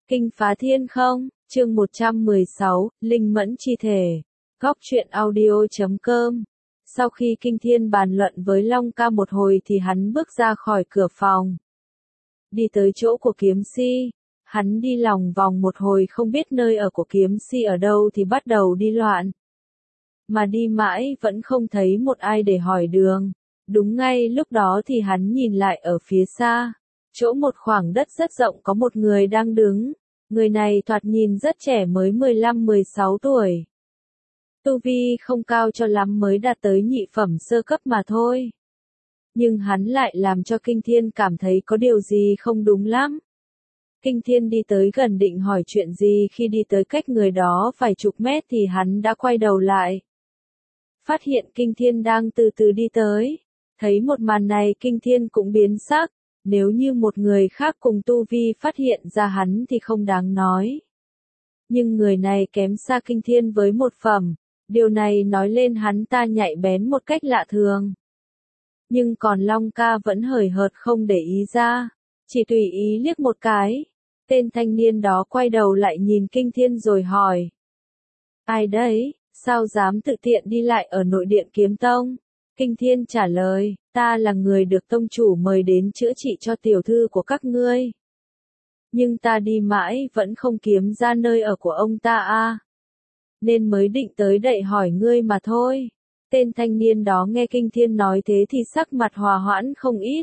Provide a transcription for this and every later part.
Kinh phá thiên không, chương 116, Linh mẫn chi thể. Góc truyện audio.com. Sau khi Kinh Thiên bàn luận với Long Ca một hồi thì hắn bước ra khỏi cửa phòng. Đi tới chỗ của kiếm si. Hắn đi lòng vòng một hồi không biết nơi ở của kiếm si ở đâu thì bắt đầu đi loạn. Mà đi mãi vẫn không thấy một ai để hỏi đường. Đúng ngay lúc đó thì hắn nhìn lại ở phía xa. Chỗ một khoảng đất rất rộng có một người đang đứng. Người này thoạt nhìn rất trẻ, mới 15-16 tuổi. Tu vi không cao cho lắm, mới đạt tới nhị phẩm sơ cấp mà thôi. Nhưng hắn lại làm cho Kinh Thiên cảm thấy có điều gì không đúng lắm. Kinh Thiên đi tới gần định hỏi chuyện gì, khi đi tới cách người đó vài chục mét thì hắn đã quay đầu lại. Phát hiện Kinh Thiên đang từ từ đi tới. Thấy một màn này Kinh Thiên cũng biến sắc. Nếu như một người khác cùng tu vi phát hiện ra hắn thì không đáng nói. Nhưng người này kém xa Kinh Thiên với một phẩm. Điều này nói lên hắn ta nhạy bén một cách lạ thường. Nhưng còn Long Ca vẫn hời hợt không để ý ra. Chỉ tùy ý liếc một cái. Tên thanh niên đó quay đầu lại nhìn Kinh Thiên rồi hỏi. Ai đấy, sao dám tự tiện đi lại ở nội điện Kiếm Tông? Kinh Thiên trả lời, ta là người được tông chủ mời đến chữa trị cho tiểu thư của các ngươi. Nhưng ta đi mãi vẫn không kiếm ra nơi ở của ông ta nên mới định tới đậy hỏi ngươi mà thôi. Tên thanh niên đó nghe Kinh Thiên nói thế thì sắc mặt hòa hoãn không ít.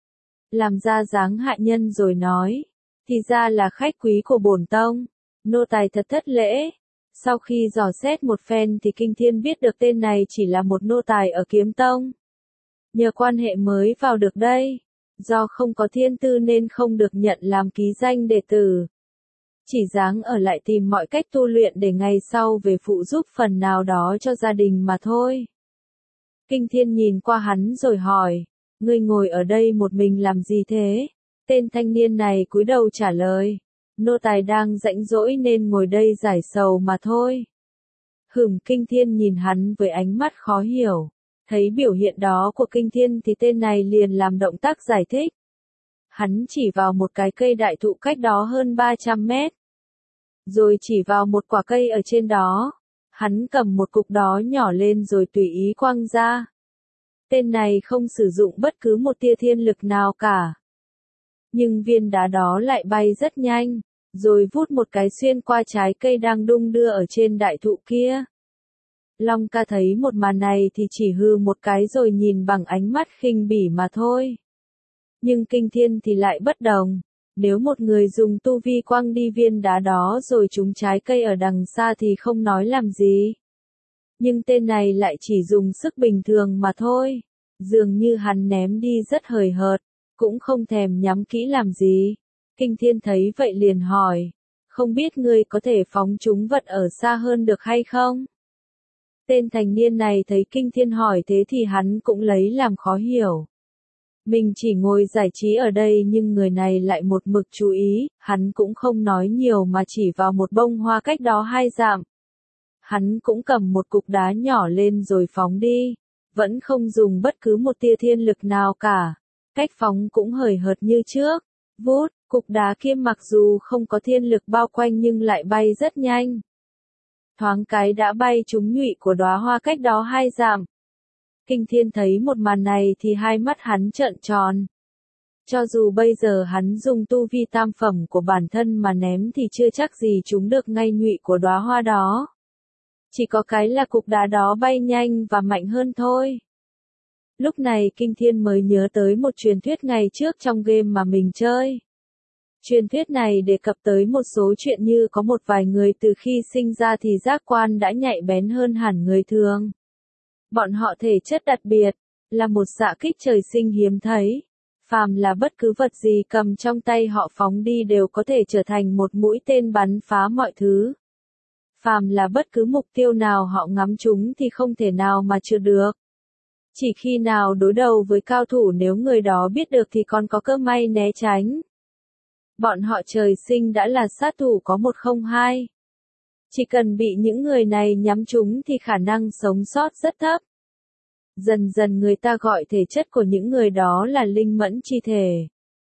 Làm ra dáng hạ nhân rồi nói, thì ra là khách quý của bổn tông, nô tài thật thất lễ. Sau khi dò xét một phen thì Kinh Thiên biết được tên này chỉ là một nô tài ở Kiếm Tông. Nhờ quan hệ mới vào được đây. Do không có thiên tư nên không được nhận làm ký danh đệ tử. Chỉ dáng ở lại tìm mọi cách tu luyện để ngày sau về phụ giúp phần nào đó cho gia đình mà thôi. Kinh Thiên nhìn qua hắn rồi hỏi, ngươi ngồi ở đây một mình làm gì thế? Tên thanh niên này cúi đầu trả lời, nô tài đang rảnh rỗi nên ngồi đây giải sầu mà thôi. Kinh Thiên nhìn hắn với ánh mắt khó hiểu. Thấy biểu hiện đó của Kinh Thiên thì tên này liền làm động tác giải thích. Hắn chỉ vào một cái cây đại thụ cách đó hơn 300 mét. Rồi chỉ vào một quả cây ở trên đó. Hắn cầm một cục đó nhỏ lên rồi tùy ý quăng ra. Tên này không sử dụng bất cứ một tia thiên lực nào cả. Nhưng viên đá đó lại bay rất nhanh, rồi vút một cái xuyên qua trái cây đang đung đưa ở trên đại thụ kia. Long Ca thấy một màn này thì chỉ hừ một cái rồi nhìn bằng ánh mắt khinh bỉ mà thôi. Nhưng Kinh Thiên thì lại bất đồng. Nếu một người dùng tu vi quăng đi viên đá đó rồi trúng trái cây ở đằng xa thì không nói làm gì. Nhưng tên này lại chỉ dùng sức bình thường mà thôi. Dường như hắn ném đi rất hời hợt, cũng không thèm nhắm kỹ làm gì. Kinh Thiên thấy vậy liền hỏi, không biết ngươi có thể phóng chúng vật ở xa hơn được hay không? Tên thanh niên này thấy Kinh Thiên hỏi thế thì hắn cũng lấy làm khó hiểu. Mình chỉ ngồi giải trí ở đây nhưng người này lại một mực chú ý, hắn cũng không nói nhiều mà chỉ vào một bông hoa cách đó 2 dặm. Hắn cũng cầm một cục đá nhỏ lên rồi phóng đi, vẫn không dùng bất cứ một tia thiên lực nào cả. Cách phóng cũng hời hợt như trước, vút, cục đá kia mặc dù không có thiên lực bao quanh nhưng lại bay rất nhanh. Thoáng cái đã bay trúng nhụy của đóa hoa cách đó 2 dặm. Kinh Thiên thấy một màn này thì hai mắt hắn trợn tròn. Cho dù bây giờ hắn dùng tu vi tam phẩm của bản thân mà ném thì chưa chắc gì trúng được ngay nhụy của đóa hoa đó. Chỉ có cái là cục đá đó bay nhanh và mạnh hơn thôi. Lúc này Kinh Thiên mới nhớ tới một truyền thuyết ngày trước trong game mà mình chơi. Truyền thuyết này đề cập tới một số chuyện như có một vài người từ khi sinh ra thì giác quan đã nhạy bén hơn hẳn người thường. Bọn họ thể chất đặc biệt, là một xạ kích trời sinh hiếm thấy. Phàm là bất cứ vật gì cầm trong tay họ phóng đi đều có thể trở thành một mũi tên bắn phá mọi thứ. Phàm là bất cứ mục tiêu nào họ ngắm trúng thì không thể nào mà trượt được. Chỉ khi nào đối đầu với cao thủ nếu người đó biết được thì còn có cơ may né tránh. Bọn họ trời sinh đã là sát thủ có 102. Chỉ cần bị những người này nhắm trúng thì khả năng sống sót rất thấp. Dần dần người ta gọi thể chất của những người đó là linh mẫn chi thể.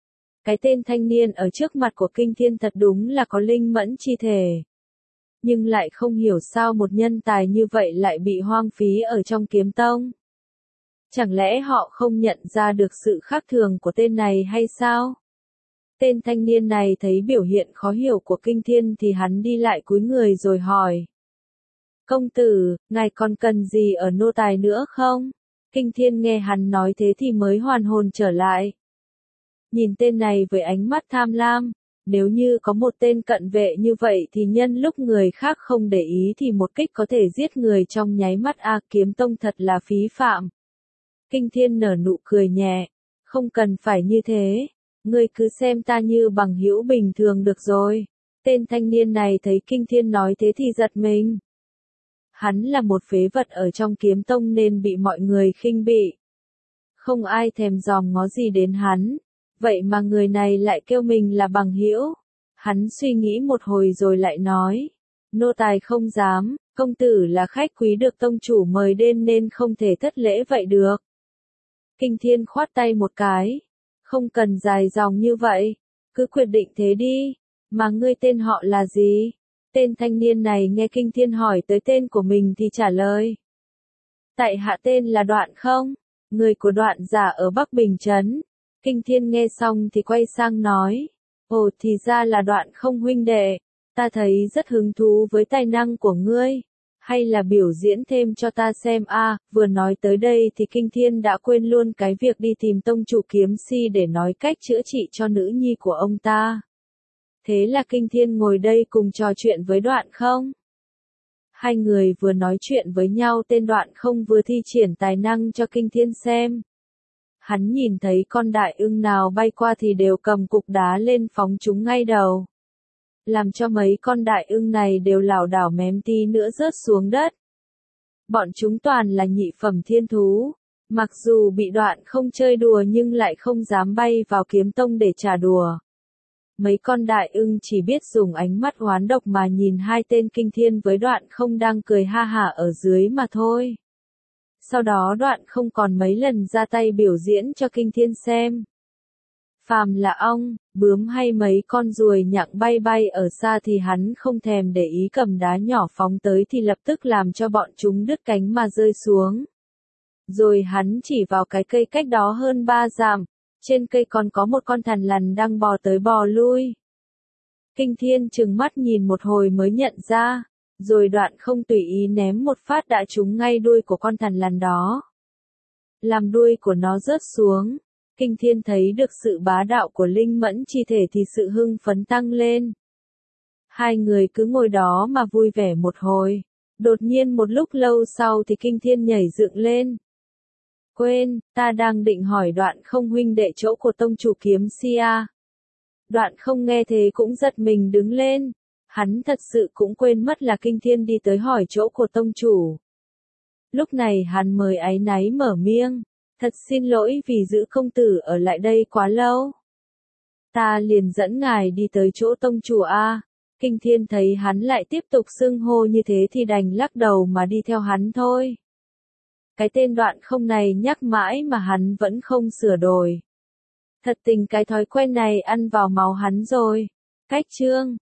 Cái tên thanh niên ở trước mặt của Kinh Thiên thật đúng là có linh mẫn chi thể. Nhưng lại không hiểu sao một nhân tài như vậy lại bị hoang phí ở trong kiếm tông. Chẳng lẽ họ không nhận ra được sự khác thường của tên này hay sao? Tên thanh niên này thấy biểu hiện khó hiểu của Kinh Thiên thì hắn đi lại cúi người rồi hỏi. Công tử, ngài còn cần gì ở nô tài nữa không? Kinh Thiên nghe hắn nói thế thì mới hoàn hồn trở lại. Nhìn tên này với ánh mắt tham lam, nếu như có một tên cận vệ như vậy thì nhân lúc người khác không để ý thì một kích có thể giết người trong nháy mắt kiếm tông thật là phí phạm. Kinh Thiên nở nụ cười nhẹ, không cần phải như thế, ngươi cứ xem ta như bằng hữu bình thường được rồi. Tên thanh niên này thấy Kinh Thiên nói thế thì giật mình. Hắn là một phế vật ở trong kiếm tông nên bị mọi người khinh bỉ. Không ai thèm dòm ngó gì đến hắn, vậy mà người này lại kêu mình là bằng hữu. Hắn suy nghĩ một hồi rồi lại nói, nô tài không dám, công tử là khách quý được tông chủ mời đến nên không thể thất lễ vậy được. Kinh Thiên khoát tay một cái, không cần dài dòng như vậy, cứ quyết định thế đi, mà ngươi tên họ là gì? Tên thanh niên này nghe Kinh Thiên hỏi tới tên của mình thì trả lời. Tại hạ tên là Đoạn Không, người của Đoạn Giả ở Bắc Bình Trấn. Kinh Thiên nghe xong thì quay sang nói, ồ thì ra là Đoạn Không huynh đệ, ta thấy rất hứng thú với tài năng của ngươi, hay là biểu diễn thêm cho ta xem vừa nói tới đây thì Kinh Thiên đã quên luôn cái việc đi tìm tông chủ Kiếm Si để nói cách chữa trị cho nữ nhi của ông ta. Thế là Kinh Thiên ngồi đây cùng trò chuyện với Đoạn Không. Hai người vừa nói chuyện với nhau tên Đoạn Không vừa thi triển tài năng cho Kinh Thiên xem. Hắn nhìn thấy con đại ưng nào bay qua thì đều cầm cục đá lên phóng chúng ngay đầu. Làm cho mấy con đại ưng này đều lảo đảo mém tí nữa rớt xuống đất. Bọn chúng toàn là nhị phẩm thiên thú. Mặc dù bị Đoạn Không chơi đùa nhưng lại không dám bay vào kiếm tông để trả đùa. Mấy con đại ưng chỉ biết dùng ánh mắt oán độc mà nhìn hai tên Kinh Thiên với Đoạn Không đang cười ha hả ở dưới mà thôi. Sau đó Đoạn Không còn mấy lần ra tay biểu diễn cho Kinh Thiên xem. Phàm là ong, bướm hay mấy con ruồi nhặng bay bay ở xa thì hắn không thèm để ý, cầm đá nhỏ phóng tới thì lập tức làm cho bọn chúng đứt cánh mà rơi xuống. Rồi hắn chỉ vào cái cây cách đó hơn 3 dặm, trên cây còn có một con thằn lằn đang bò tới bò lui. Kinh Thiên trừng mắt nhìn một hồi mới nhận ra, rồi Đoạn Không tùy ý ném một phát đã trúng ngay đuôi của con thằn lằn đó. Làm đuôi của nó rớt xuống. Kinh Thiên thấy được sự bá đạo của linh mẫn chi thể thì sự hưng phấn tăng lên. Hai người cứ ngồi đó mà vui vẻ một hồi. Đột nhiên một lúc lâu sau thì Kinh Thiên nhảy dựng lên. Quên, ta đang định hỏi Đoạn Không huynh đệ chỗ của tông chủ Kiếm Si. Đoạn Không nghe thế cũng giật mình đứng lên. Hắn thật sự cũng quên mất là Kinh Thiên đi tới hỏi chỗ của tông chủ. Lúc này hắn mới áy náy mở miệng. Thật xin lỗi vì giữ công tử ở lại đây quá lâu. Ta liền dẫn ngài đi tới chỗ tông chủ Kinh Thiên thấy hắn lại tiếp tục xưng hô như thế thì đành lắc đầu mà đi theo hắn thôi. Cái tên Đoạn Không này nhắc mãi mà hắn vẫn không sửa đổi. Thật tình cái thói quen này ăn vào máu hắn rồi. Cách chương